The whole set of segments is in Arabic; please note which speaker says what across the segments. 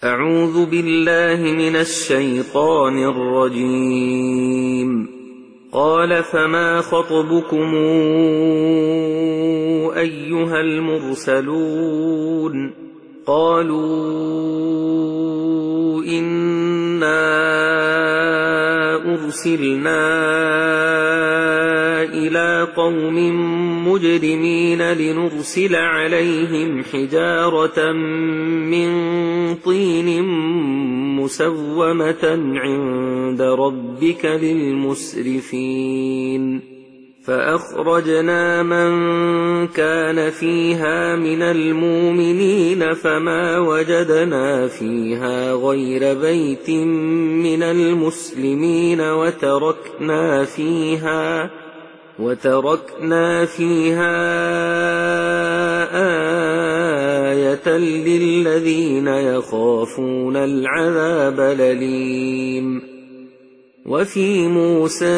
Speaker 1: أعوذ بالله من الشيطان الرجيم. قال فما خطبكم أيها المرسلون؟ قالوا إنا أرسلنا إلى قوم مجرمين لنرسل عليهم حجارة من طين مسومة عند ربك للمسرفين. فأخرجنا من كان فيها من المؤمنين فما وجدنا فيها غير بيت من المسلمين وتركنا فيها آية للذين يخافون العذاب الأليم. وفي موسى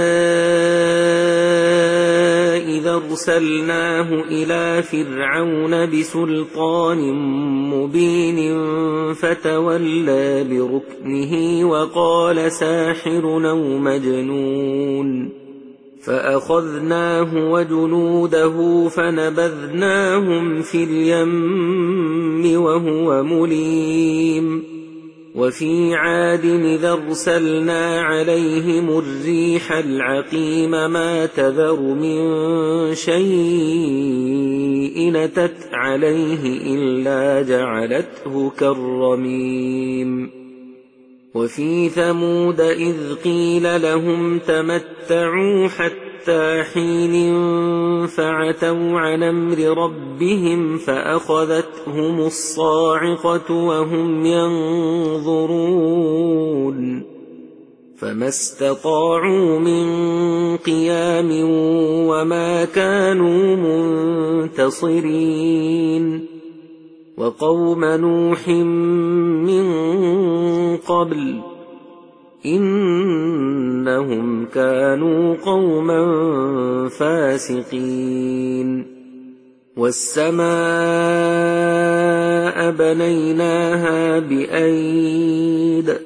Speaker 1: إذا أرسلناه إلى فرعون بسلطان مبين فتولى بركنه وقال ساحر أو مجنون، فأخذناه وجنوده فنبذناهم في اليم وهو مليم. وفي عاد إذا أرسلنا عليهم الريح العقيم ما تذر من شيء أتت عليه إلا جعلته كالرميم. وفي ثمود إذ قيل لهم تمتعوا حتى حين فعتوا عن أمر ربهم فأخذتهم الصاعقة وهم ينظرون فما استطاعوا من قيام وما كانوا منتصرين. وقوم نوح من قبل إنهم كانوا قوما فاسقين. والسماء بنيناها بأيد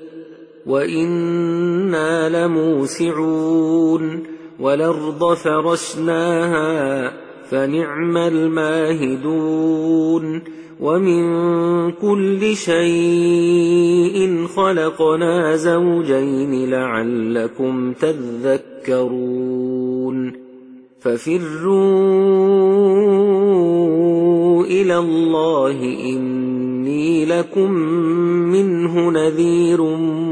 Speaker 1: وإنا لموسعون. والأرض فرشناها فنعم الماهدون. ومن كل شيء خلقنا زوجين لعلكم تذكرون. ففروا إلى الله إني لكم منه نذير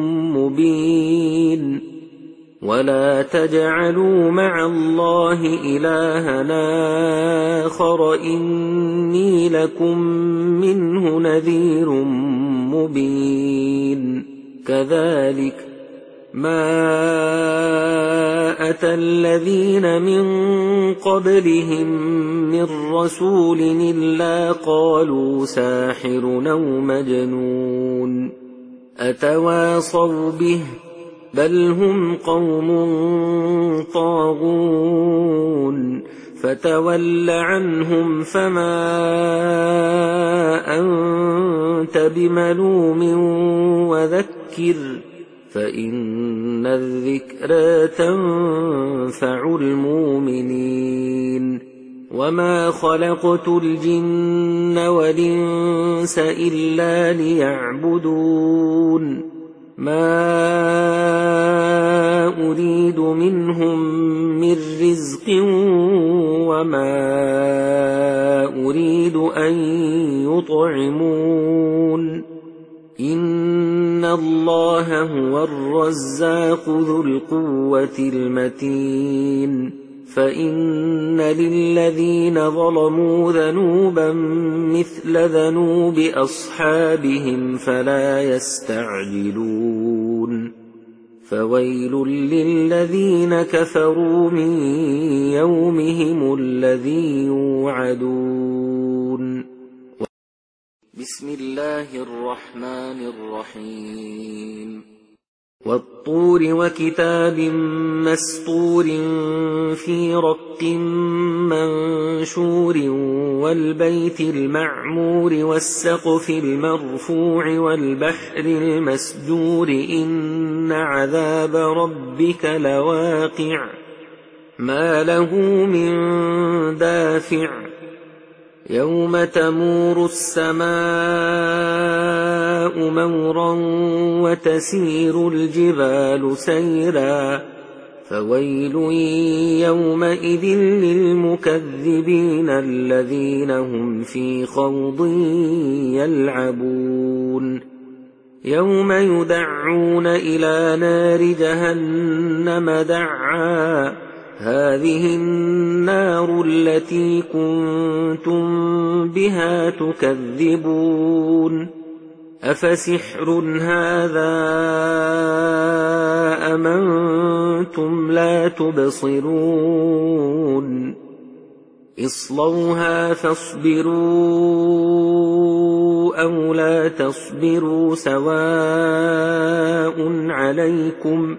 Speaker 1: مبين. ولا تجعلوا مع الله إلهنا آخر إني لكم منه نذير مبين. كذلك ما أتى الذين من قبلهم من رسول إلا قالوا ساحر أو مجنون أتواصوا به بل هم قوم طاغون. فتول عنهم فما أنت بملوم وذكر فإن الذكرى تنفع المؤمنين. وما خلقت الجن والإنس إلا ليعبدون ما أريد منهم من رزق وما أريد أن يطعمون. إن الله هو الرزاق ذو القوة المتين. فإن للذين ظلموا ذنوبا مثل ذنوب أصحابهم فلا يستعجلون. فويل للذين كفروا من يومهم الذي يوعدون. بسم الله الرحمن الرحيم. وَالطُّورِ وَكِتَابٍ مَّسْطُورٍ فِي رَقٍّ مَّنشُورٍ وَالْبَيْتِ الْمَعْمُورِ وَالسَّقْفِ الْمَرْفُوعِ وَالْبَحْرِ الْمَسْجُورِ إِنَّ عَذَابَ رَبِّكَ لَوَاقِعٌ مَا لَهُ مِن دَافِعٍ يَوْمَ تَمُورُ السَّمَاءُ مَوْرًا وَتَسِيرُ الْجِبَالُ سَيْرًا فَوَيْلٌ يَوْمَئِذٍ لِّلْمُكَذِّبِينَ الَّذِينَ هُمْ فِي خَوْضٍ يَلْعَبُونَ يَوْمَ يُدَعُّونَ إِلَىٰ نَارِ جَهَنَّمَ دَعًّا هَٰذِهِ النَّارُ الَّتِي كُنتُم بِهَا تُكَذِّبُونَ أَفَسِحْرٌ هَٰذَا أَمْ أَنتُمْ لَا تُبْصِرُونَ اصْلَوْهَا فاصْبِرُوا أَوْ لَا تَصْبِرُوا سَوَاءٌ عَلَيْكُمْ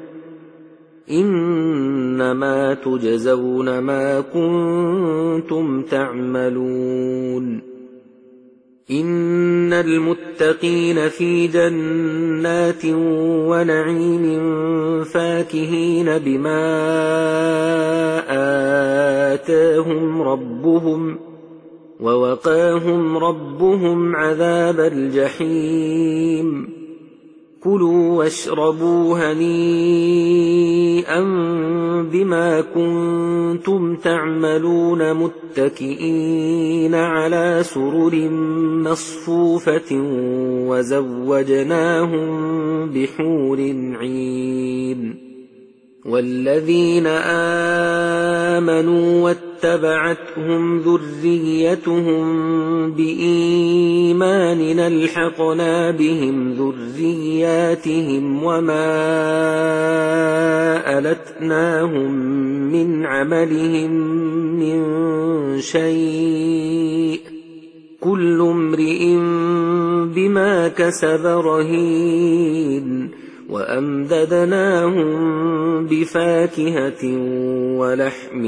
Speaker 1: إِنَّمَا تُجْزَوْنَ مَا كُنتُمْ تَعْمَلُونَ إِنَّ الْمُتَّقِينَ فِي جَنَّاتٍ وَنَعِيمٍ فَاكِهِينَ بِمَا آتَاهُمْ رَبُّهُمْ وَوَقَاهُمْ رَبُّهُمْ عَذَابَ الْجَحِيمِ كُلُوا وَاشْرَبُوا هَنِيئًا بِمَا كُنتُمْ تَعْمَلُونَ مُتَّكِئِينَ عَلَىٰ سُرُرٍ مَّصْفُوفَةٍ وَزَوَّجْنَاهُم بِحُورٍ عِينٍ وَالَّذِينَ آمَنُوا وَاتَّبَعَتْهُمْ ذُرِّيَّتُهُم بِإِيمَانٍ أَلْحَقْنَا بِهِمْ ذُرِّيَّاتِهِمْ وَمَا أَلَتْنَاهُم مِّنْ عَمَلِهِم مِّن شَيْءٍ ۚ كُلُّ امْرِئٍ بِمَا كَسَبَ رَهِينٌ وَأَمْدَدْنَاهُم بِفَاكِهَةٍ وَلَحْمٍ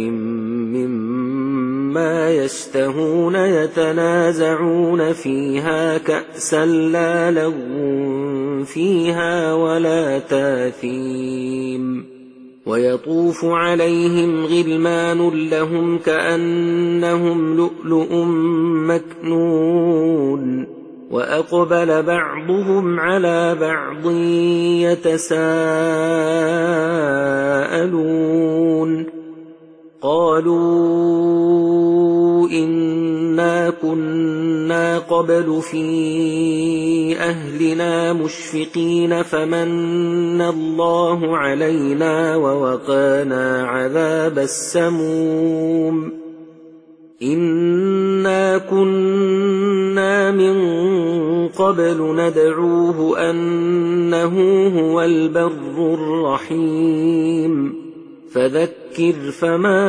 Speaker 1: مِّمَّا يَشْتَهُونَ يَتَنَازَعُونَ فِيهَا كَأْسًا لَّا لَغْوٌ فِيهَا وَلَا تَأْثِيمٌ وَيَطُوفُ عَلَيْهِمْ غِلْمَانٌ لَّهُمْ كَأَنَّهُمْ لُؤْلُؤٌ مَّكْنُونٌ وَأَقْبَلَ بَعْضُهُمْ عَلَىٰ بَعْضٍ يَتَسَاءَلُونَ قَالُوا إِنَّا كُنَّا قَبْلُ فِي أَهْلِنَا مُشْفِقِينَ فَمَنَّ اللَّهُ عَلَيْنَا وَوَقَانَا عَذَابَ السَّمُومِ إِنَّا كُنَّا مِن قَبْلُ نَدْعُوهُ إِنَّهُ هُوَ الْبَرُّ الرَّحِيمُ فَذَكِّرْ فَمَا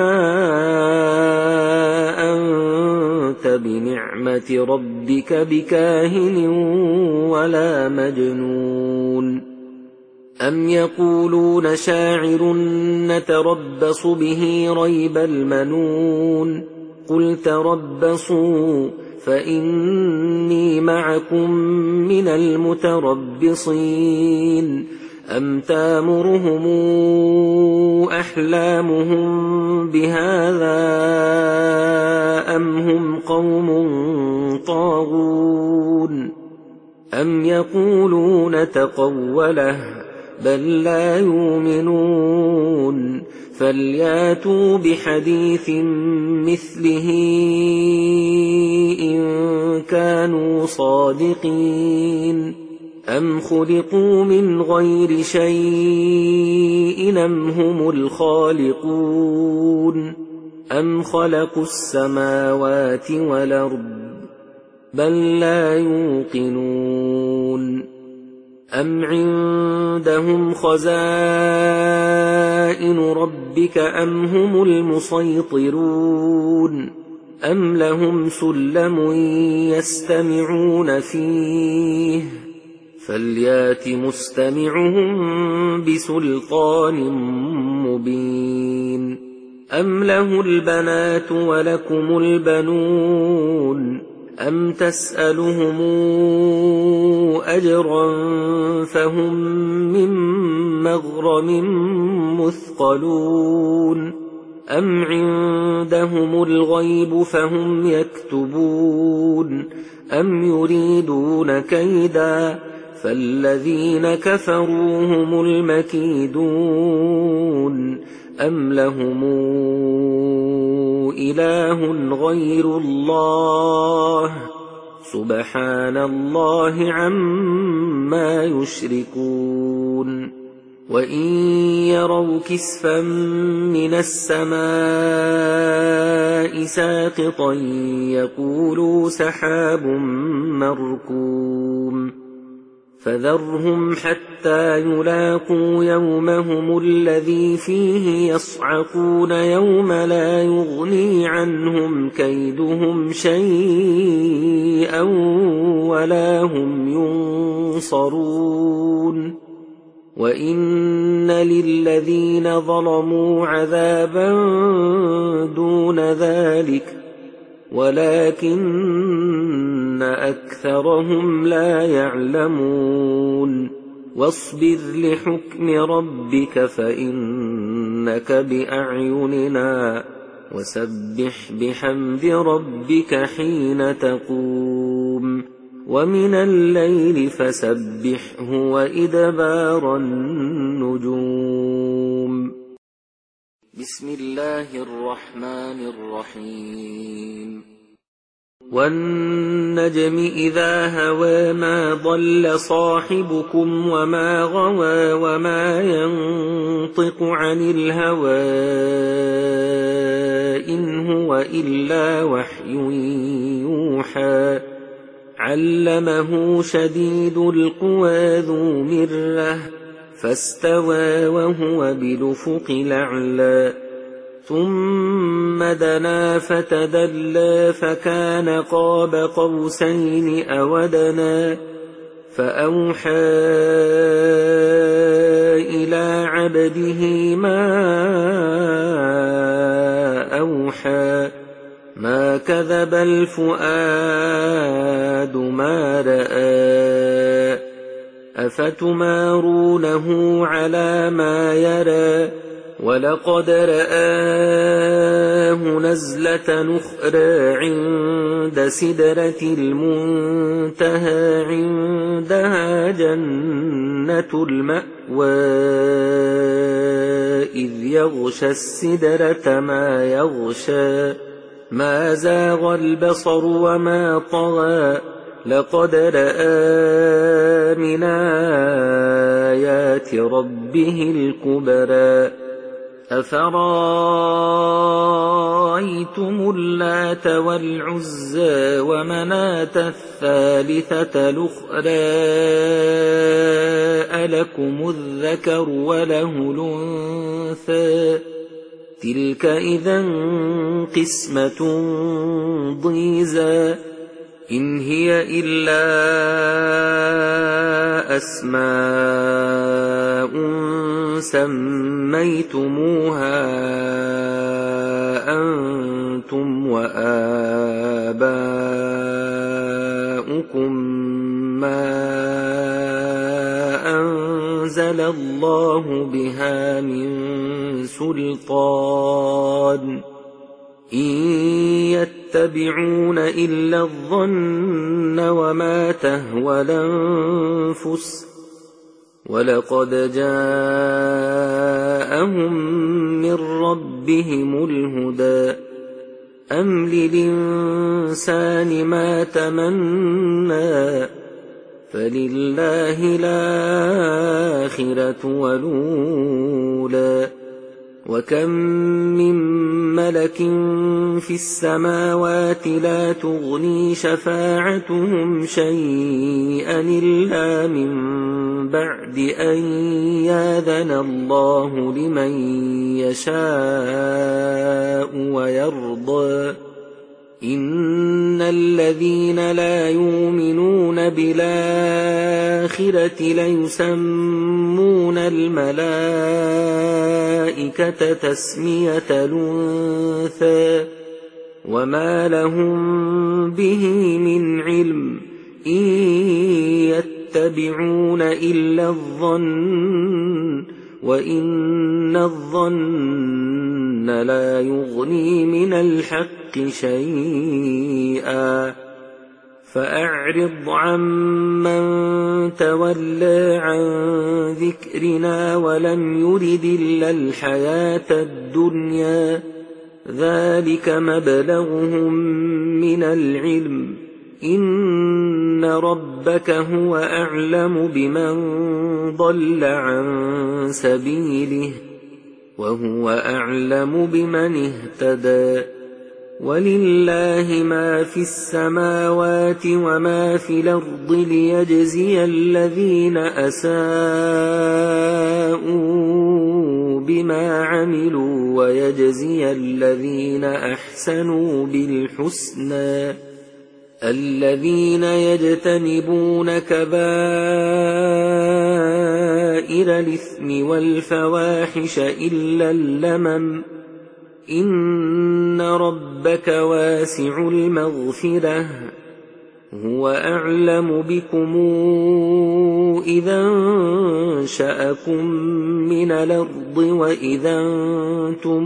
Speaker 1: أَنتَ بِنِعْمَةِ رَبِّكَ بِكَاهِنٍ وَلَا مَجْنُونٍ أَمْ يَقُولُونَ شَاعِرٌ نَّتَرَبَّصُ بِهِ رَيْبَ الْمَنُونِ قُلْ تَرَبَّصُوا فَإِنِّي مَعَكُم مِّنَ الْمُتَرَبِّصِينَ أَمْ تَأْمُرُهُمْ أَحْلَامُهُم بِهَٰذَا أَمْ هُمْ قَوْمٌ طَاغُونَ أَمْ يَقُولُونَ تَقَوَّلَهُ بَل لَّا يُؤْمِنُونَ فَلْيَأْتُوا بِحَدِيثٍ مِّثْلِهِ إِن كَانُوا صَادِقِينَ أَمْ خُلِقُوا مِنْ غَيْرِ شَيْءٍ أَمْ هُمُ الْخَالِقُونَ أَمْ خَلَقُوا السَّمَاوَاتِ وَالْأَرْضَ بَل لَّا يُوقِنُونَ أَمْ عِندَهُمْ خَزَائِنُ رَبِّكَ أَمْ هُمُ الْمُصَيْطِرُونَ أَمْ لَهُمْ سُلَّمٌ يَسْتَمِعُونَ فِيهِ فليات مستمعهم بسلطان مبين أم له البنات ولكم البنون أم تسألهم أجرا فهم من مغرم مثقلون أم عندهم الغيب فهم يكتبون أم يريدون كيدا فالذين كفروا هم المكيدون أم لهم إله غير الله سبحان الله عما يشركون وإن يروا كسفا من السماء ساقطا يقولوا سحاب مركوم فذرهم حتى يلاقوا يومهم الذي فيه يصعقون يوم لا يغني عنهم كيدهم شيئا ولا هم ينصرون وإن للذين ظلموا عذابا دون ذلك ولكن أكثرهم لا يعلمون واصبر لحكم ربك فإنك بأعيننا وسبح بحمد ربك حين تقوم ومن الليل فسبحه وإدبار النجوم بسم الله الرحمن الرحيم والنجم إذا هوى ما ضل صاحبكم وما غوى وما ينطق عن الهوى إن هو إلا وحي يوحى علمه شديد القوى ذو مرة فاستوى وهو بالأفق الأعلى ثم دنا فتدلى فكان قاب قوسين أو أدنى فأوحى إلى عبده ما أوحى ما كذب الفؤاد ما رأى أفتمارونه على ما يرى ولقد رآه نزلة نخرى عند سدرة المنتهى عندها جنة المأوى إذ يغشى السدرة ما يغشى ما زاغ البصر وما طغى لقد رأى من آيات ربه الكبرى أفرأيتم اللات والعزى ومناة الثالثة الأخرى ألكم الذكر وله الأنثى تلك إذا قسمة ضيزى إن هي إلا أسماء سميتموها أنتم وآباؤكم ما أنزل الله بها من سلطان إن يتبعون إلا الظن وما تهوى الأنفس ولقد جاءهم من ربهم الهدى أم للإنسان ما تمنى فلله الآخرة والأولى وكم من ملك في السماوات لا تغني شفاعتهم شيئا إلا من بعد أن يأذن الله لمن يشاء ويرضى إن الذين لا يؤمنون بالآخرة ليسمون الملائكة تسمية الأنثى وما لهم به من علم إن يتبعون إلا الظن وإن الظن لا يغني من الحق شيئا فأعرض عمن تولى عن ذكرنا ولم يرد إلا الحياة الدنيا ذلك مبلغهم من العلم إن ربك هو أعلم بمن ضل عن سبيله وهو أعلم بمن اهتدى ولله ما في السماوات وما في الأرض ليجزي الذين أساءوا بما عملوا ويجزي الذين أحسنوا بالحسنى الذين يجتنبون كبائر الإثم والفواحش إلا اللمم إن ربك واسع المغفرة هو أعلم بكم إذا أنشأكم من الأرض وإذا أنتم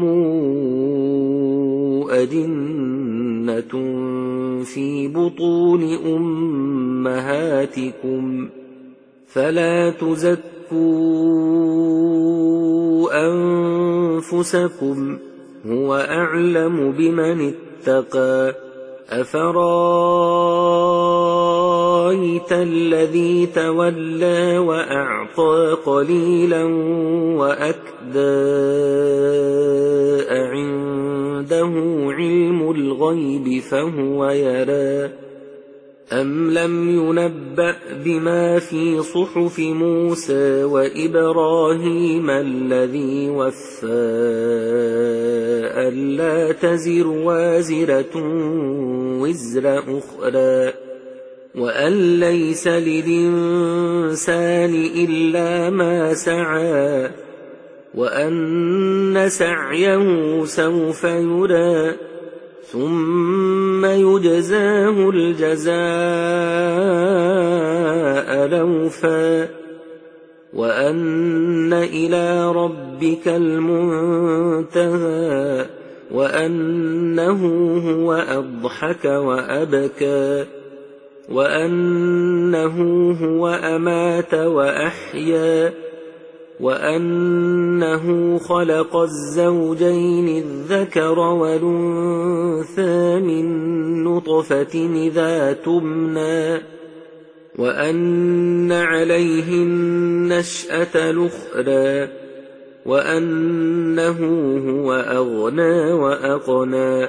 Speaker 1: أجنة في بطون أمهاتكم فلا تزكوا أنفسكم هو أعلم بمن اتقى أفرايت الذي تولى وأعطى قليلا وأكدى أعنده علم الغيب فهو يرى أم لم ينبأ بما في صحف موسى وإبراهيم الذي وفى ألا تزر وازرة وزر أخرى وأن ليس للإنسان إلا ما سعى وأن سعيه سوف يرى ثم يجزاه الجزاء الأوفى وأن إلى ربك المنتهى وأنه هو أضحك وأبكى وأنه هو أمات وأحيا وأنه خلق الزوجين الذكر والأنثى من نطفة إذا تمنى وأن عليه النشأة الأخرى وأنه هو أغنى وأقنى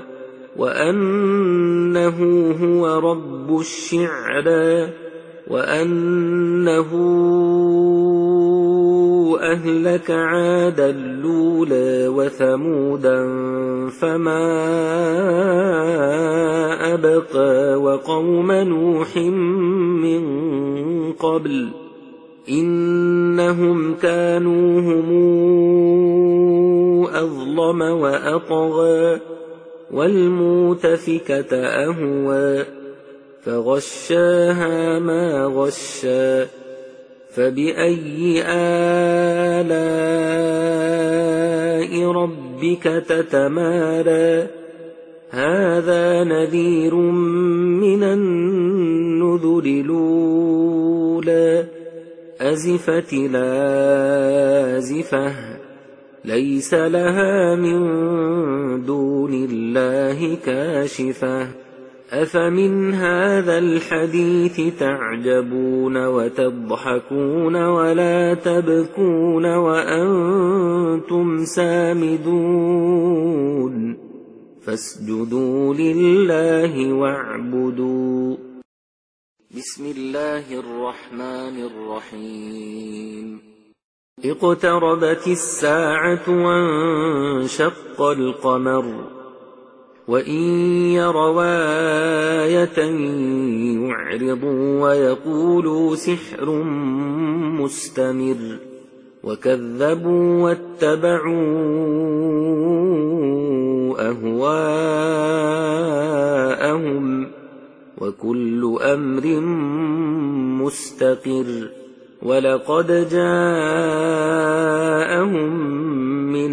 Speaker 1: وأنه هو رب الشعرى وأنه أهلك عادا الأولى وثمودا فما أبقى وقوم نوح من قبل إنهم كانوا هم أظلم وأطغى والمؤتفكة أهوى فغشاها ما غشى فبأي آلاء ربك تتمارى هذا نذير من النذر الأولى أزفت الآزفة ليس لها من دون الله كاشفة أفمن هذا الحديث تعجبون وتضحكون ولا تبكون وأنتم سامدون فاسجدوا لله واعبدوا بسم الله الرحمن الرحيم اقتربت الساعة وانشق القمر وإن يروا آية يعرضوا ويقولوا سحر مستمر وكذبوا واتبعوا أهواءهم وكل أمر مستقر ولقد جاءهم من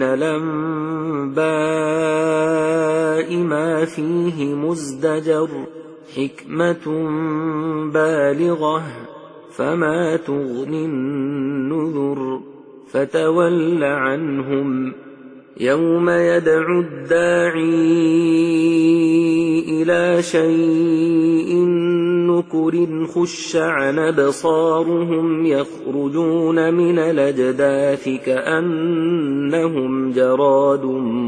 Speaker 1: الأنباء ما فيه مزدجر حكمة بالغة فما تغني النذر فتول عنهم يوم يدعو الداعي إلى شيء نكر خش عن أبصارهم يخرجون من الأجداث كأنهم جراد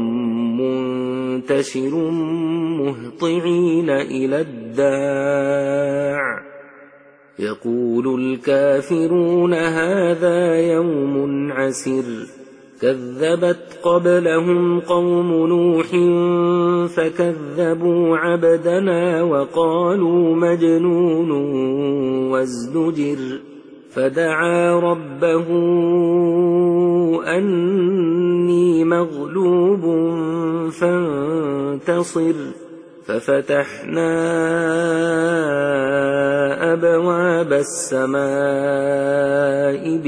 Speaker 1: منتشر مهطعين إلى الداع يقول الكافرون هذا يوم عسر كذبت قبلهم قوم نوح فكذبوا عبدنا وقالوا مجنون وازدجر فدعا ربه أني مغلوب فانتصر ففتحنا أبواب السماء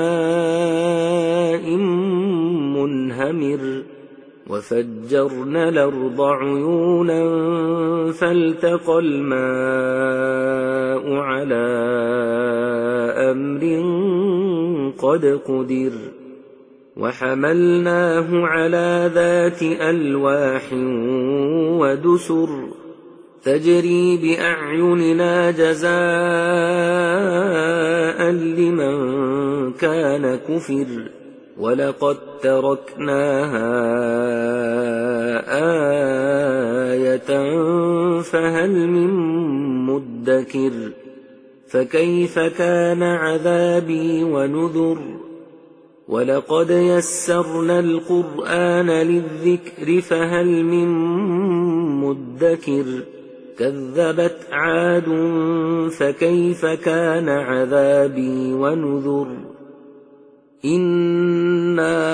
Speaker 1: بماء منهمر وفجرنا الأرض عيونا فالتقى الماء على أمر قد قدر وحملناه على ذات ألواح ودسر تجري بأعيننا جزاء لمن كان كفر ولقد تركناها آية فهل من مدكر فكيف كان عذابي ونذر ولقد يسرنا القرآن للذكر فهل من مدكر كذبت عاد فكيف كان عذابي ونذر إنا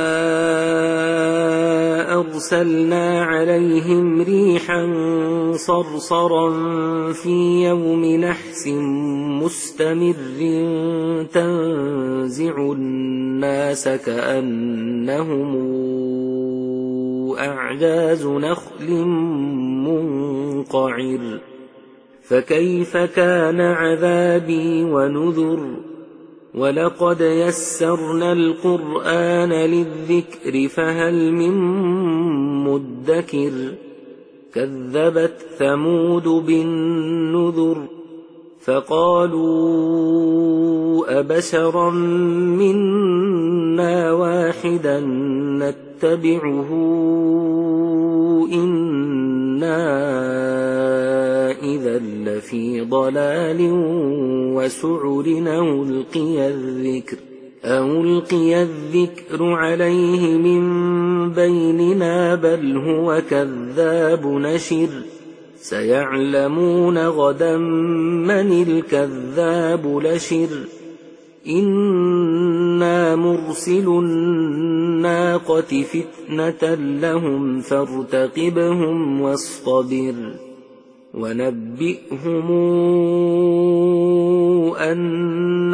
Speaker 1: أرسلنا عليهم ريحا صرصرا في يوم نحس مستمر تنزع الناس كأنهم أعجاز نخل منقعر فكيف كان عذابي ونذر ولقد يسرنا القرآن للذكر فهل من مدكر كذبت ثمود بالنذر فقالوا أبشرا منا واحدا نتبعه إنا إذا لفي ضلال وسعر أو ألقي الذكر عليه من بيننا بل هو كذاب نشر سيعلمون غدا من الكذاب لشر إنا مرسل الناقة فتنة لهم فارتقبهم واصطبر ونبئهم أن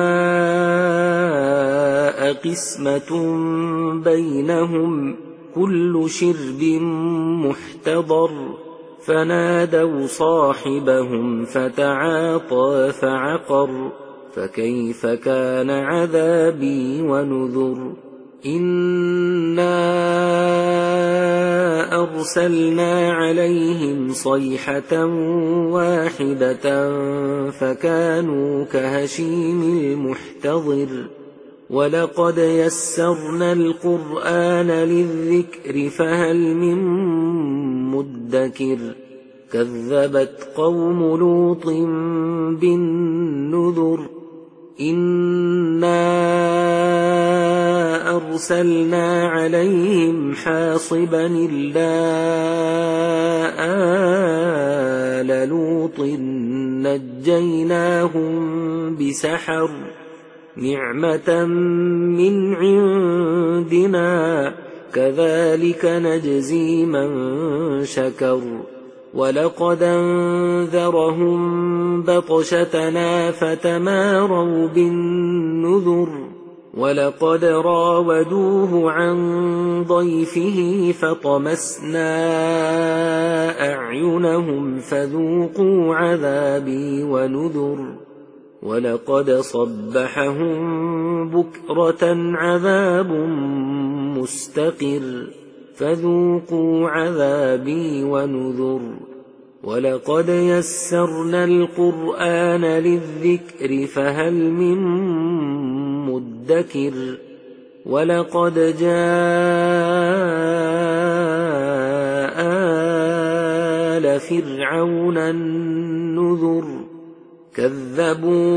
Speaker 1: الماء قسمة بينهم كل شرب محتضر فنادوا صاحبهم فتعاطى فعقر فكيف كان عذابي ونذر إنا أرسلنا عليهم صيحة واحدة فكانوا كهشيم المحتضر ولقد يسرنا القرآن للذكر فهل من مدكر كذبت قوم لوط بالنذر إنا أرسلنا عليهم حاصبا إلا آل لوط نجيناهم بسحر نعمة من عندنا كذلك نجزي من شكر ولقد أنذرهم بطشتنا فتماروا بالنذر ولقد راودوه عن ضيفه فطمسنا أعينهم فذوقوا عذابي ونذر ولقد صبحهم بكرة عذاب مستقر فذوقوا عذابي ونذر ولقد يسرنا القرآن للذكر فهل من مدكر ولقد جاء آل فرعون النذر كذبوا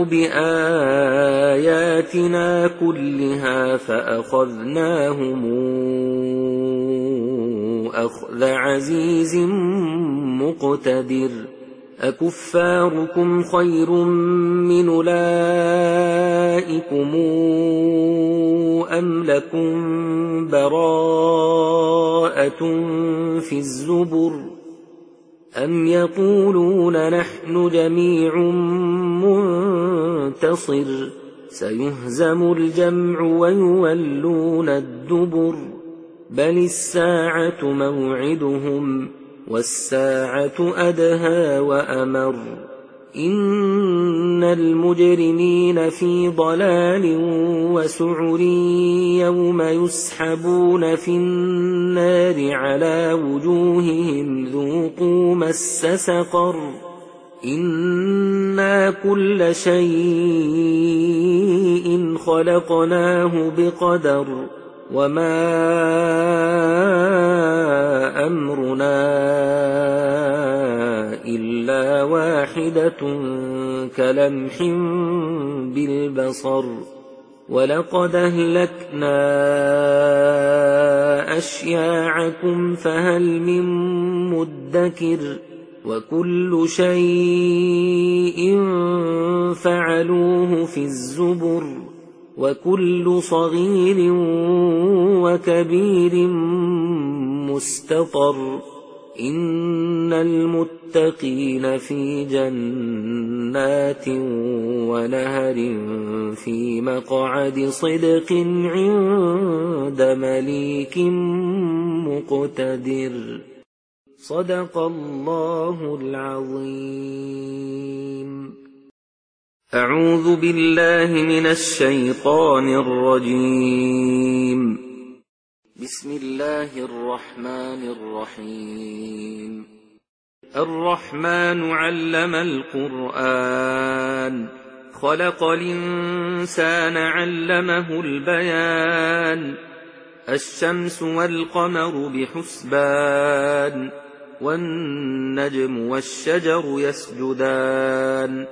Speaker 1: بآياتنا كلها فأخذناهم أخذ عزيز مقتدر أكفاركم خير من أولئكم أم لكم براءة في الزبر أم يقولون نحن جميع منتصر سيهزم الجمع ويولون الدبر بل الساعة موعدهم والساعة أدهى وأمر إن المجرمين في ضلال وسعر يوم يسحبون في النار على وجوههم ذوقوا مس سقر إنا كل شيء خلقناه بقدر وما أمرنا إلا واحدة كلمح بالبصر ولقد أهلكنا أشياعكم فهل من مدكر وكل شيء فعلوه في الزبر وكل صغير وكبير مستطر إن المتقين في جنات ونهر في مقعد صدق عند مليك مقتدر صدق الله العظيم. أعوذ بالله من الشيطان الرجيم. بسم الله الرحمن الرحيم. الرحمن علم القرآن خلق الإنسان علمه البيان الشمس والقمر بحسبان والنجم والشجر يسجدان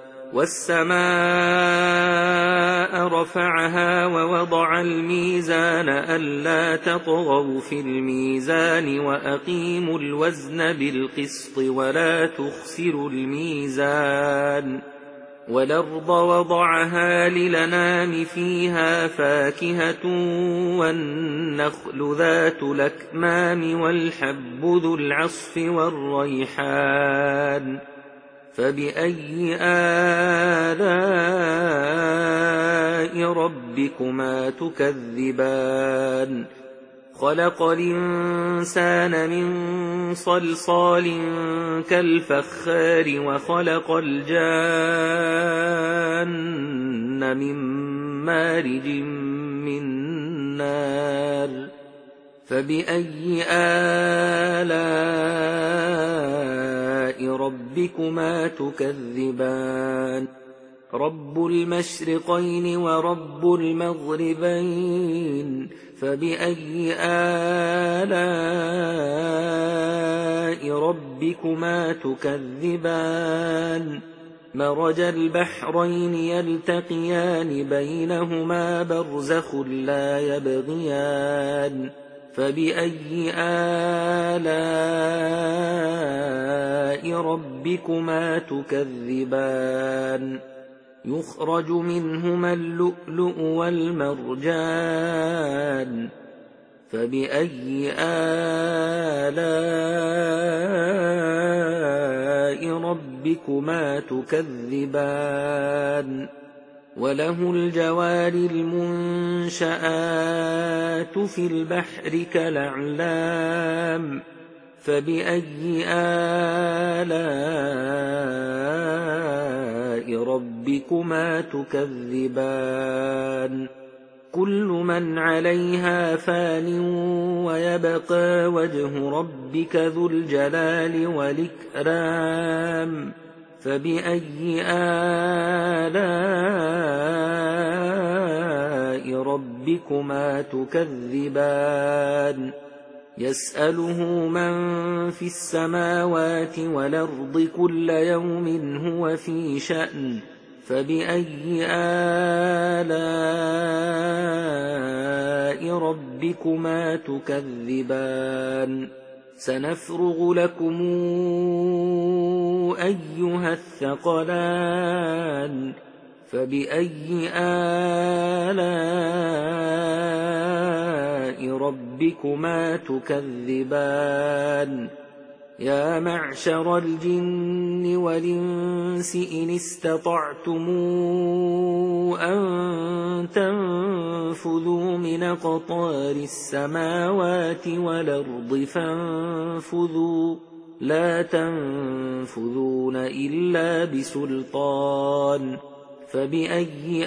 Speaker 1: والسماء رفعها ووضع الميزان ألا تطغوا في الميزان وأقيموا الوزن بالقسط ولا تخسروا الميزان والأرض وضعها للأنام فيها فاكهة والنخل ذات الأكمام والحب ذو العصف والريحان فبأي آلاء ربكما تكذبان خلق الإنسان من صلصال كالفخار وخلق الجان من مارج من نار فبأي آلاء ربكما تكذبان رب المشرقين ورب المغربين فبأي آلاء ربكما تكذبان مرج البحرين يلتقيان بينهما برزخ لا يبغيان فبأي آلاء ربكما تكذبان يخرج منهما اللؤلؤ والمرجان فبأي آلاء ربكما تكذبان وله الجوار المنشآت في البحر كالأعلام فبأي آلاء ربكما تكذبان كل من عليها فان ويبقى وجه ربك ذو الجلال والإكرام فبأي آلاء ربكما تكذبان يسأله من في السماوات والأرض كل يوم هو في شأن فبأي آلاء ربكما تكذبان سنفرغ لكم أيها الثقلان فبأي آلاء ربكما تكذبان يا معشر الجن والإنس إن استطعتم أن تنفذوا من أقطار السماوات والأرض فانفذوا لا تنفذون إلا بسلطان فبأي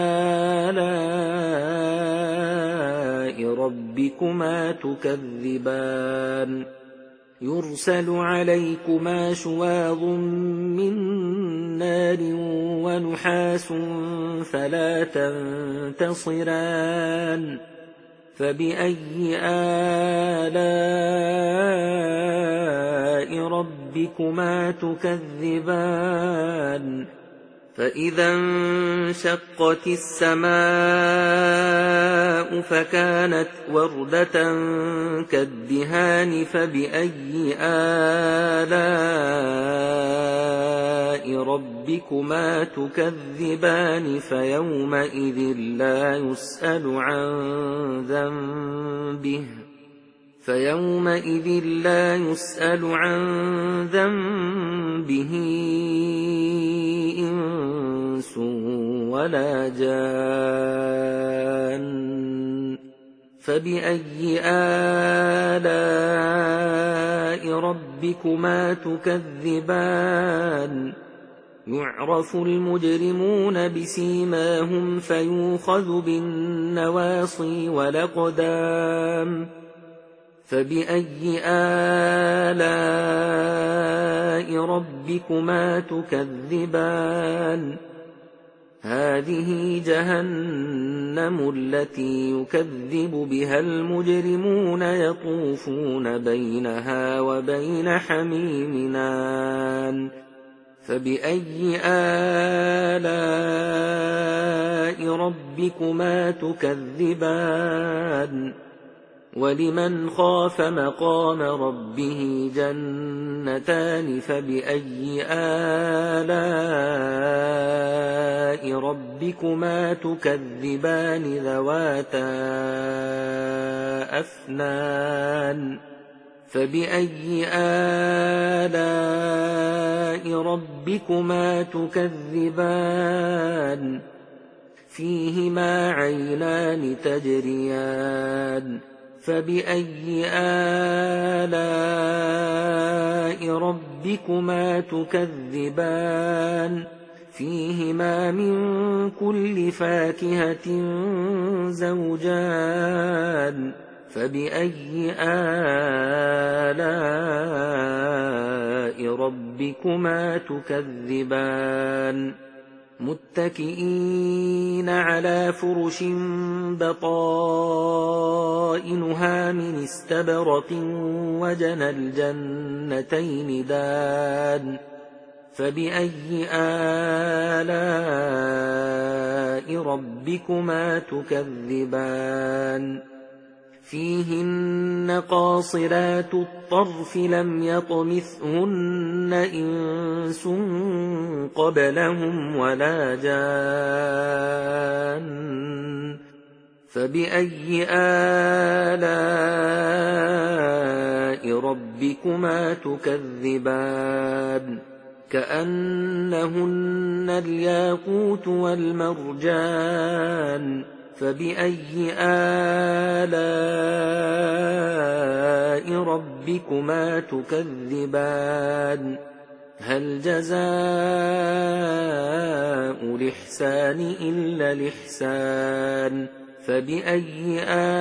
Speaker 1: آلاء ربكما تكذبان يرسل عليكما شواظ من نار ونحاس فلا تنتصران فبأي آلاء ربكما تكذبان فإذا انشقت السماء فكانت وردة كالدهان فبأي آلاء ربكما تكذبان فيومئذ لا يسأل عن ذنبه إنس ولا جان فبأي آلاء ربكما تكذبان يعرف المجرمون بسيماهم فيؤخذ بالنواصي والأقدام فبأي آلاء ربكما تكذبان هذه جهنم التي يكذب بها المجرمون يطوفون بينها وبين حميم آن فبأي آلاء ربكما تكذبان ولمن خاف مقام ربه جنتان فبأي آلاء ربكما تكذبان ذواتا أفنان فبأي آلاء ربكما تكذبان فيهما عينان تجريان فبأي آلاء ربكما تكذبان فيهما من كل فاكهة زوجان فبأي آلاء ربكما تكذبان متكئين على فرش بطائنها من استبرق وجنى الجنتين دان فبأي آلاء ربكما تكذبان فيهن قاصرات الطرف لم يطمثهن إنس قبلهم ولا جان فبأي آلاء ربكما تكذبان كأنهن الياقوت والمرجان فبأي آلاء ربكما تكذبان هل جزاء الإحسان إلا الإحسان فبأي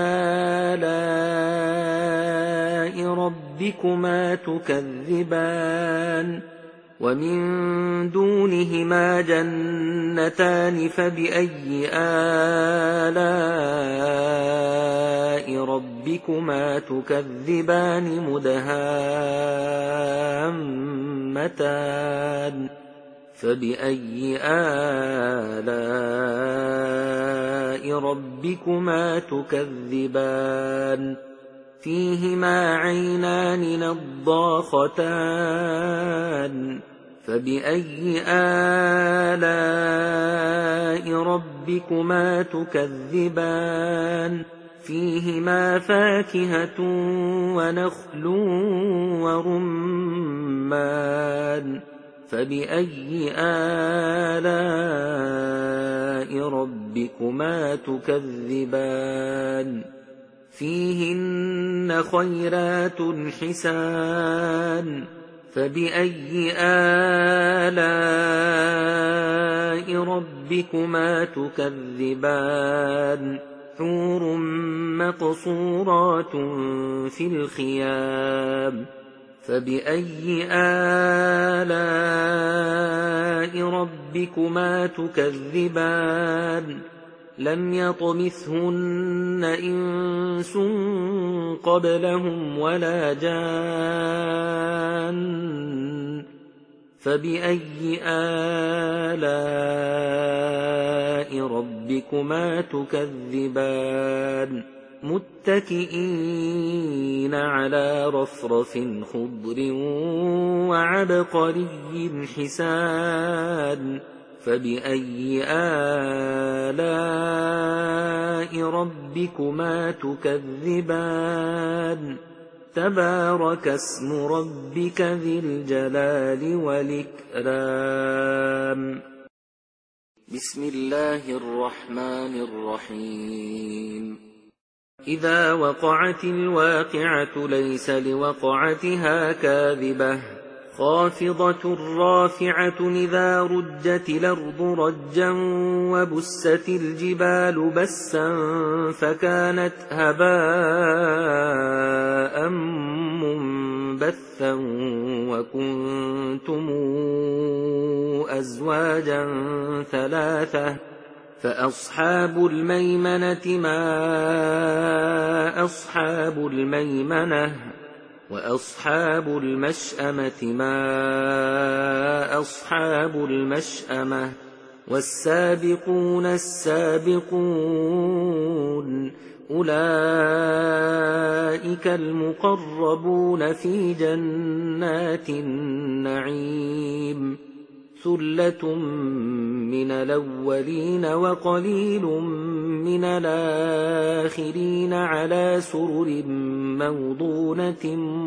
Speaker 1: آلاء ربكما تكذبان ومن دونهما جنتان فبأي آلاء ربكما تكذبان مدهامتان فبأي آلاء ربكما تكذبان فيهما عينان نضاختان فبأي آلاء ربكما تكذبان فيهما فاكهة ونخل ورمان فبأي آلاء ربكما تكذبان فيهن خيرات حسان فبأي آلاء ربكما تكذبان حور مقصورات في الخيام فبأي آلاء ربكما تكذبان لم يطمثهن إنس قبلهم ولا جان فبأي آلاء ربكما تكذبان متكئين على رفرف خضر وعبقري حسان فبأي آلاء ربكما تكذبان تبارك اسم ربك ذي الجلال والإكرام بسم الله الرحمن الرحيم إذا وقعت الواقعة ليس لوقعتها كاذبة خافضة رافعة إذا رجت الأرض رجا وبست الجبال بسا فكانت هباء منبثا وكنتم أزواجا ثلاثة فأصحاب الميمنة ما أصحاب الميمنة وأصحاب المشأمة ما أصحاب المشأمة والسابقون السابقون أولئك المقربون في جنات النعيم ثلة من الأولين وقليل من الآخرين على سرر موضونة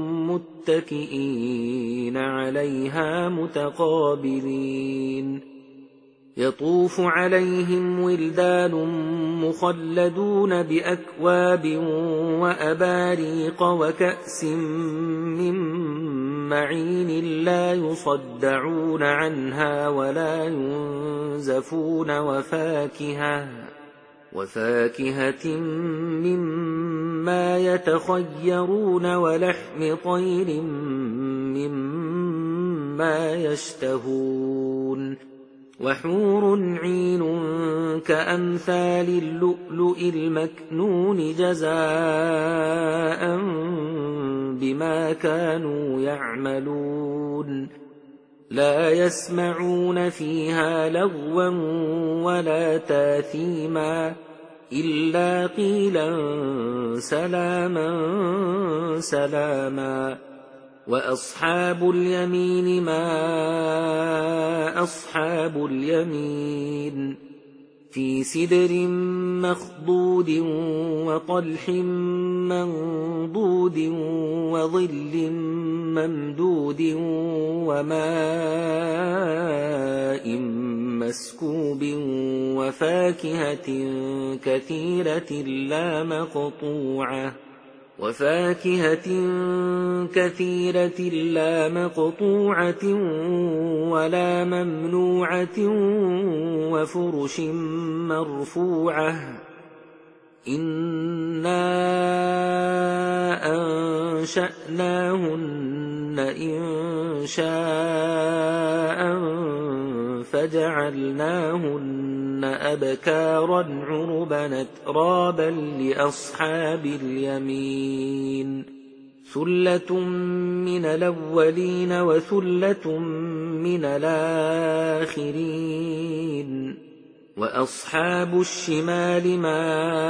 Speaker 1: متكئين عليها متقابلين يطوف عليهم ولدان مخلدون بأكواب وأباريق وكأس من معين لا يصدعون عنها ولا ينزفون وفاكهة مما يتخيرون ولحم طير مما يشتهون وحور عين كأمثال اللؤلؤ المكنون جزاء بما كانوا يعملون لا يسمعون فيها لغوا ولا تاثيما إلا قيلا سلاما سلاما. وأصحاب اليمين ما أصحاب اليمين في سدر مخضود وطلح منضود وظل ممدود وماء مسكوب وفاكهة كثيرة لا مقطوعة ولا ممنوعة وفرش مرفوعة. إنا أنشأناهن إنشاء فجعلناهن أبكارا عربا أترابا لأصحاب اليمين ثلة من الأولين وثلة من الآخرين. وأصحاب الشمال ما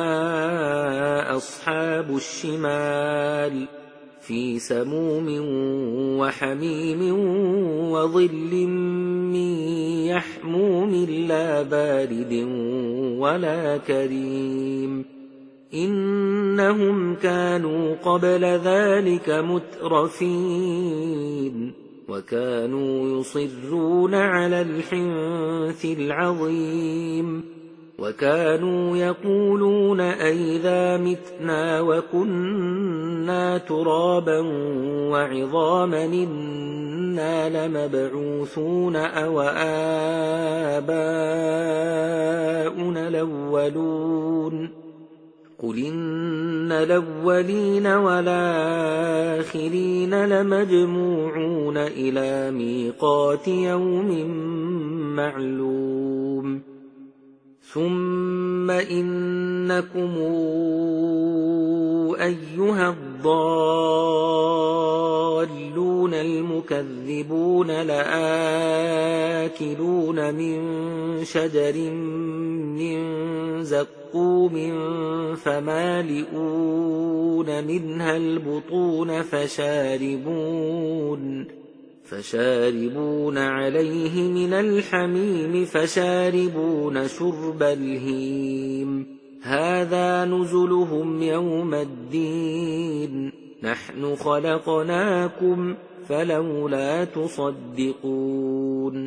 Speaker 1: أصحاب الشمال في سموم وحميم وظل من يحموم لا بارد ولا كريم. إنهم كانوا قبل ذلك مترفين وكانوا يصرون على الحنث العظيم وكانوا يقولون أئذا متنا وكنا ترابا وعظاما إنا لمبعوثون أو آباؤنا الأولون. قل إن الأولين والآخرين لمجموعون إلى ميقات يوم معلوم. ثم إنكم أيها الضالون المكذبون لآكلون من شجر من زقوم فمالئون منها البطون فشاربون عليه من الحميم فشاربون شرب الهيم. هذا نزلهم يوم الدين نحن خلقناكم فلولا تصدقون.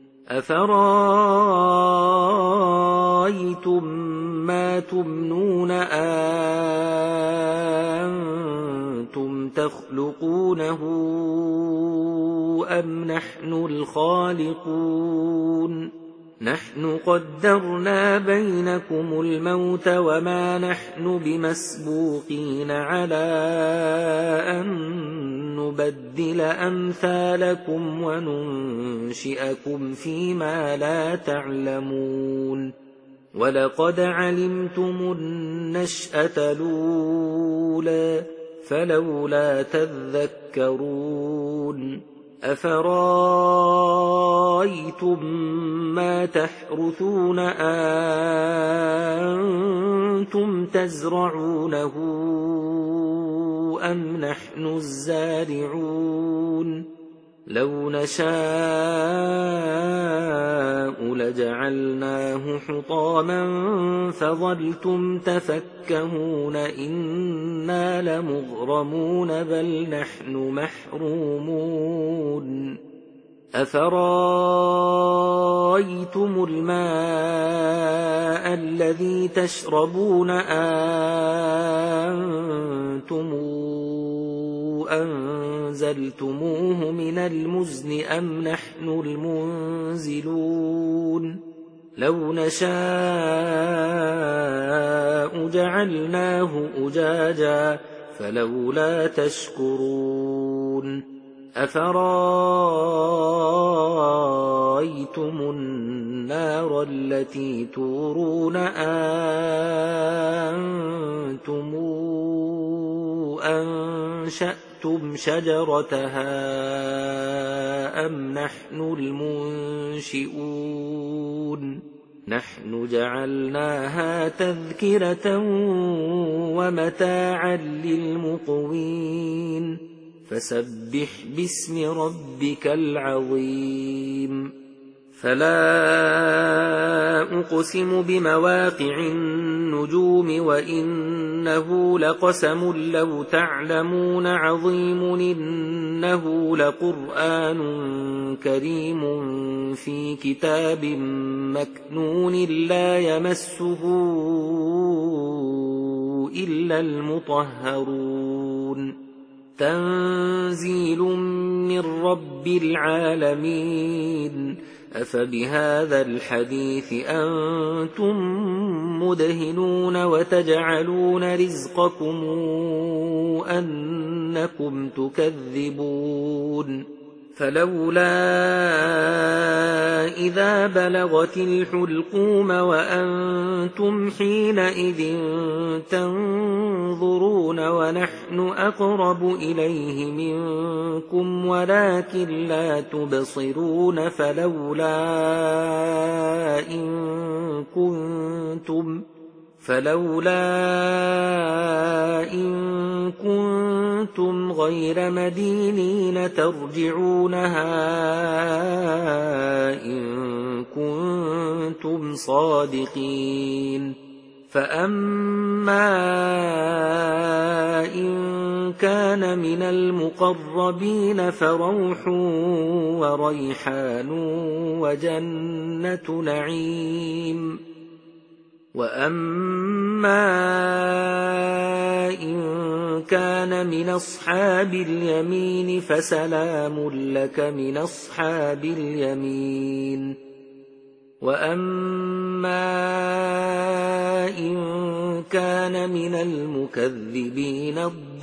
Speaker 1: أفرأيتم ما تمنون أنتم تخلقونه أم نحن الخالقون؟ نحن قدرنا بينكم الموت وما نحن بمسبوقين على أن نبدل أمثالكم وننشئكم فيما لا تعلمون. ولقد علمتم النشأة الأولى فلولا تذكرون. أفرأيتم ما تحرثون أنتم تزرعونه أم نحن الزارعون؟ لو نشاء لجعلناه حطاما فظلتم تفكهون إنا لمغرمون بل نحن محرومون. أفرأيتم الماء الذي تشربون أنتم أنزلتموه من المزن أم نحن المنزلون؟ لو نشاء جعلناه أجاجا فلولا تشكرون. أفرأيتم النار التي تورون أنتم أنشأتموها أنشأتم شجرتها أم نحن المنشئون نحن جعلناها تذكرة ومتاعا للمقوين فسبح باسم ربك العظيم فلا أقسم بمواقع النجوم وإنه لقسم لو تعلمون عظيم إنه لقرآن كريم في كتاب مكنون لا يمسه إلا المطهرون تنزيل من رب العالمين أفبهذا الحديث أنتم مدهنون وتجعلون رزقكم أنكم تكذبون فلولا إذا بلغت الحلقوم وأنتم حينئذ تنظرون ونحن أقرب إليه منكم ولكن لا تبصرون فلولا إن كنتم غير مدينين ترجعونها إن كنتم صادقين فأما إن كان من المقربين فروح وريحان وجنة نعيم وأما إن كان من أصحاب اليمين فسلام لك من أصحاب اليمين وأما إن كان من المكذبين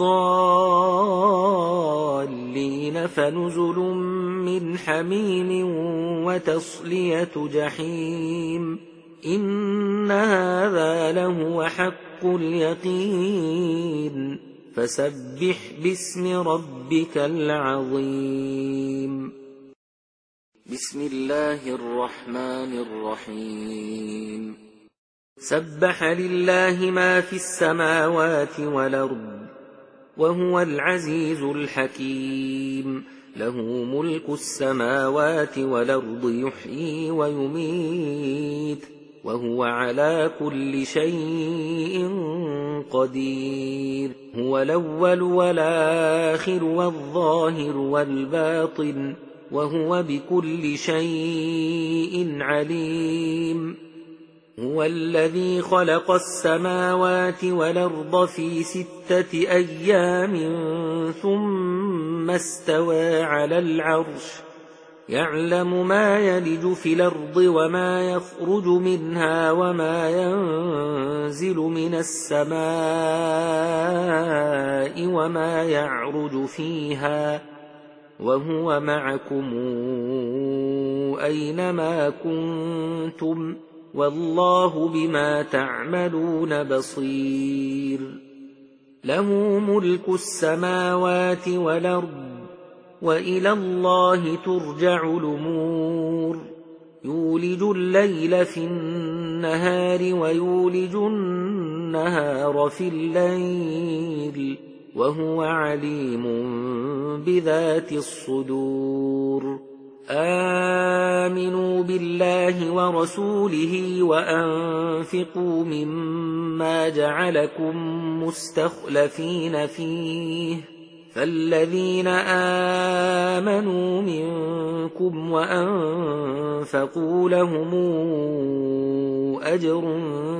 Speaker 1: الضالين فنزل من حميم وتصلية جحيم إن هذا لهو حق اليقين فسبح باسم ربك العظيم بسم الله الرحمن الرحيم سبح لله ما في السماوات والأرض وهو العزيز الحكيم له ملك السماوات والأرض يحيي ويميت وهو على كل شيء قدير هو الأول والآخر والظاهر والباطن وهو بكل شيء عليم هو الذي خلق السماوات والأرض في 6 أيام ثم استوى على العرش يعلم ما يلج في الأرض وما يخرج منها وما ينزل من السماء وما يعرج فيها وهو معكم أينما كنتم والله بما تعملون بصير له ملك السماوات والأرض وإلى الله ترجع الأمور يولج الليل في النهار ويولج النهار في الليل وهو عليم بذات الصدور آمنوا بالله ورسوله وأنفقوا مما جعلكم مستخلفين فيه فالذين آمنوا منكم وأنفقوا لهم أجر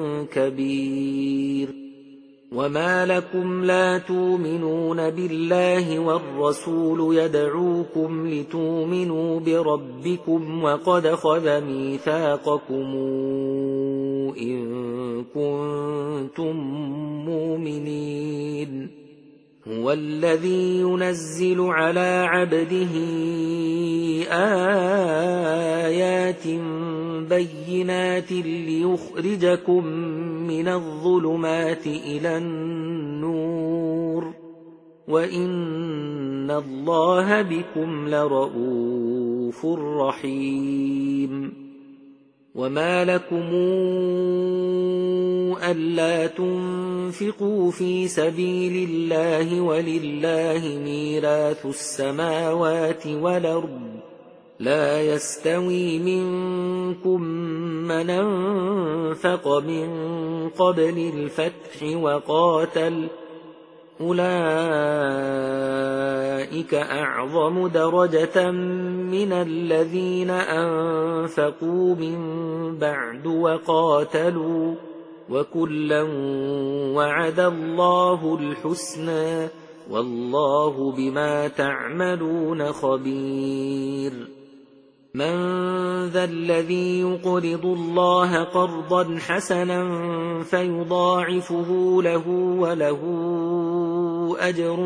Speaker 1: كبير وما لكم لا تؤمنون بالله والرسول يدعوكم لتؤمنوا بربكم وقد خذ ميثاقكم إن كنتم مؤمنين هو الذي ينزل على عبده آيات بينات ليخرجكم من الظلمات إلى النور وإن الله بكم لرءوف رحيم وما لكم ألا تنفقوا في سبيل الله ولله ميراث السماوات والأرض لا يستوي منكم من أنفق من قبل الفتح وقاتل أولئك أعظم درجة من الذين أنفقوا من بعد وقاتلوا وكلا وعد الله الحسنى والله بما تعملون خبير من ذا الذي يقرض الله قرضا حسنا فيضاعفه له وله أجر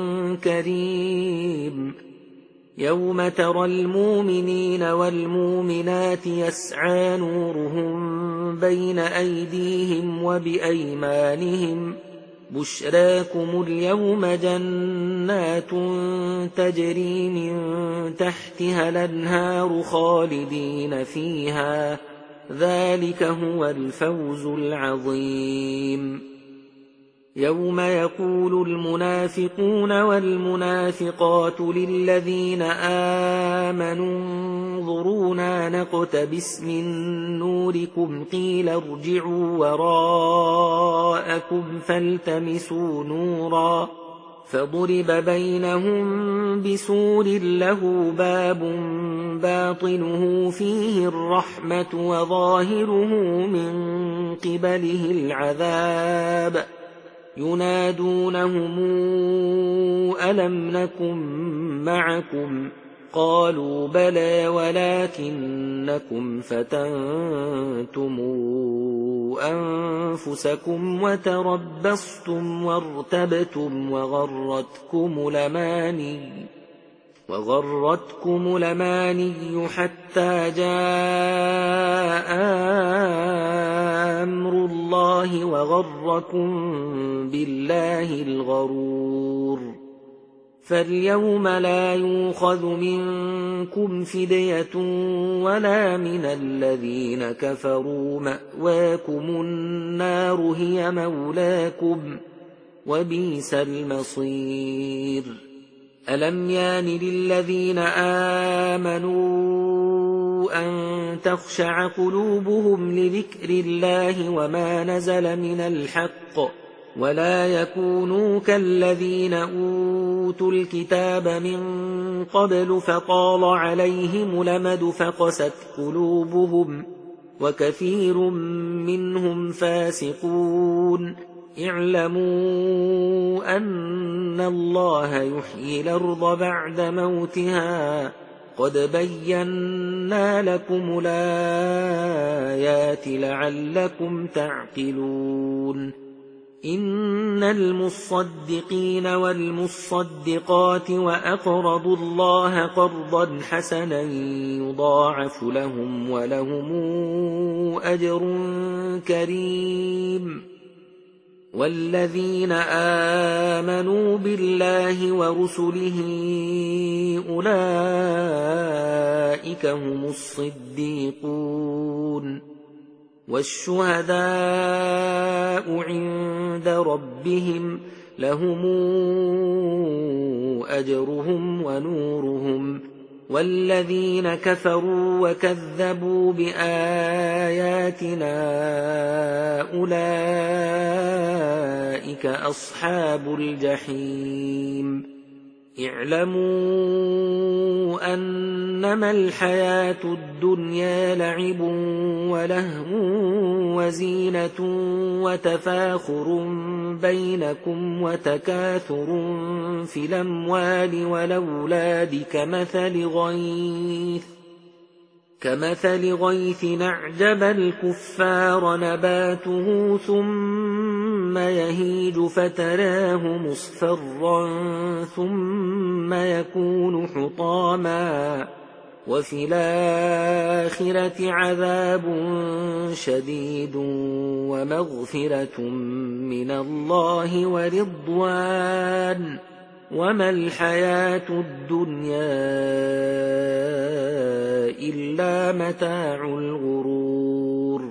Speaker 1: كريم يوم ترى المؤمنين والمؤمنات يسعى نورهم بين أيديهم وبأيمانهم بشراكم اليوم جنات تجري من تحتها الأنهار خالدين فيها ذلك هو الفوز العظيم يوم يقول المنافقون والمنافقات للذين آمنوا انظرونا نقتبس من نوركم قيل ارجعوا وراءكم فالتمسوا نورا فضرب بينهم بسور له باب باطنه فيه الرحمة وظاهره من قبله العذاب ينادونهم ألم نكن معكم قالوا بلى ولكنكم فتنتم أنفسكم وتربصتم وارتبتم وغرتكم الأماني حتى جاء أمر الله وغركم بالله الغرور فاليوم لا يؤخذ منكم فدية ولا من الذين كفروا مأواكم النار هي مولاكم وبئس المصير ألم يان للذين آمنوا أن تخشع قلوبهم لذكر الله وما نزل من الحق ولا يكونوا كالذين أوتوا الكتاب من قبل فطال عليهم الأمد فقست قلوبهم وكثير منهم فاسقون اعلموا أن الله يحيي الأرض بعد موتها قد بينا لكم الآيات لعلكم تعقلون إن المصدقين والمصدقات وأقرضوا الله قرضا حسنا يضاعف لهم ولهم أجر كريم والذين آمنوا بالله ورسله أولئك هم الصديقون والشهداء عند ربهم لهم أجرهم ونورهم والذين كفروا وكذبوا بآياتنا أولئك أصحاب الجحيم اعلموا أنما الحياة الدنيا لعب ولهو وزينة وتفاخر بينكم وتكاثر في الأموال والأولاد كمثل غيث أعجب الكفار نباته ثم يهيج فتراه مصفرا ثم يكون حطاما وفي الآخرة عذاب شديد ومغفرة من الله ورضوان وما الحياة الدنيا إلا متاع الغرور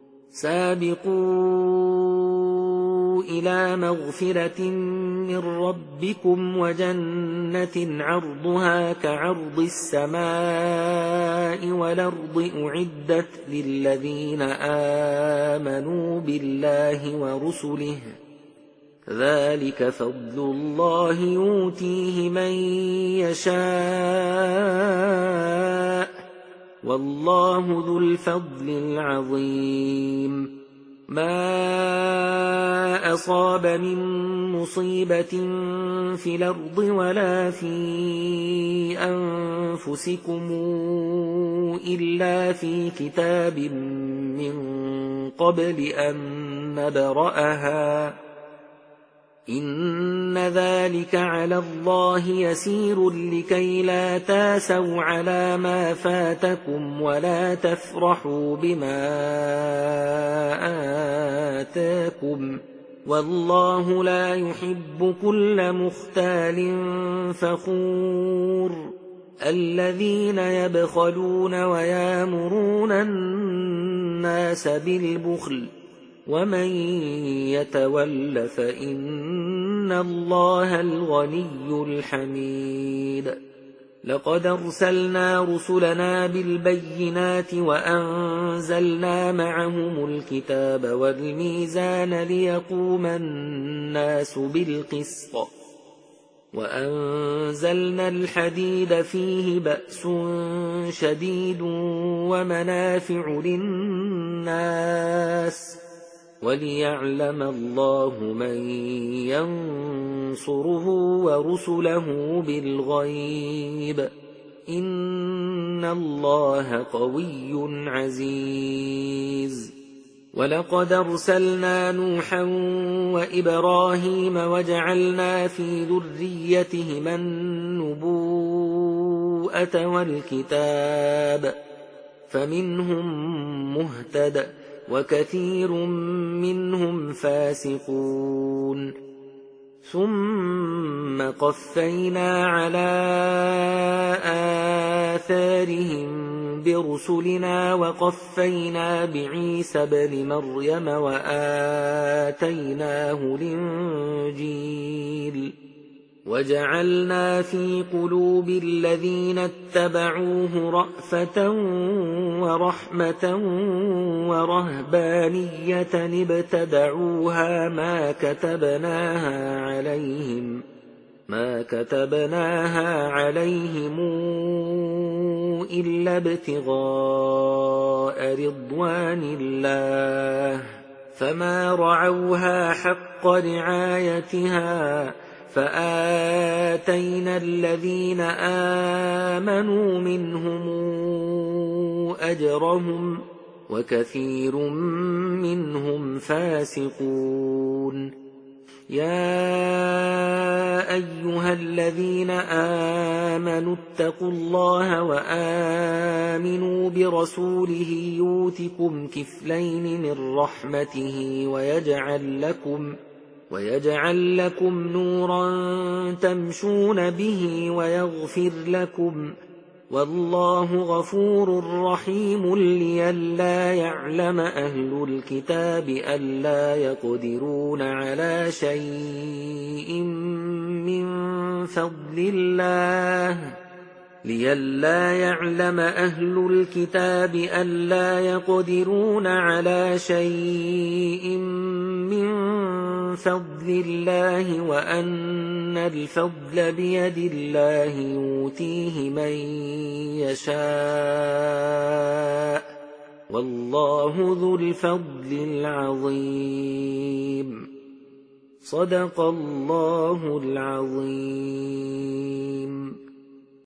Speaker 1: سابقوا إلى مغفرة من ربكم وجنة عرضها كعرض السماء والأرض أعدت للذين آمنوا بالله ورسله ذلك فضل الله يؤتيه من يشاء والله ذو الفضل العظيم ما أصاب من مصيبة في الأرض ولا في أنفسكم إلا في كتاب من قبل أن نبرأها إن ذلك على الله يسير لكي لا تاسوا على ما فاتكم ولا تفرحوا بما آتاكم والله لا يحب كل مختال فخور الذين يبخلون ويامرون الناس بالبخل ومن يتول فإن الله الغني الحميد لقد أرسلنا رسلنا بالبينات وأنزلنا معهم الكتاب والميزان ليقوم الناس بالقسط وأنزلنا الحديد فيه بأس شديد ومنافع للناس وليعلم الله من ينصره ورسله بالغيب إن الله قوي عزيز ولقد أرسلنا نوحا وإبراهيم وجعلنا في ذريتهما النبوءة والكتاب فمنهم مهتد وكثير منهم فاسقون ثم قفينا على آثارهم برسلنا وقفينا بعيسى ابن مريم وآتيناه الإنجيل وجعلنا في قلوب الذين اتبعوه رأفة ورحمة ورهبانية ابتدعوها ما كتبناها عليهم إلا ابتغاء رضوان الله فما رعوها حق رعايتها فآتينا الذين آمنوا منهم أجرهم وكثير منهم فاسقون يا أيها الذين آمنوا اتقوا الله وآمنوا برسوله يؤتكم كفلين من رحمته ويجعل لكم نورا تمشون به ويغفر لكم والله غفور رحيم لئلا يعلم أهل الكتاب ألا يقدرون على شيء من فضل الله لئلا يعلم أهل الكتاب ألا يقدرون على شيء من فضل الله وأن الفضل بيد الله يؤتيه من يشاء والله ذو الفضل العظيم صدق الله العظيم.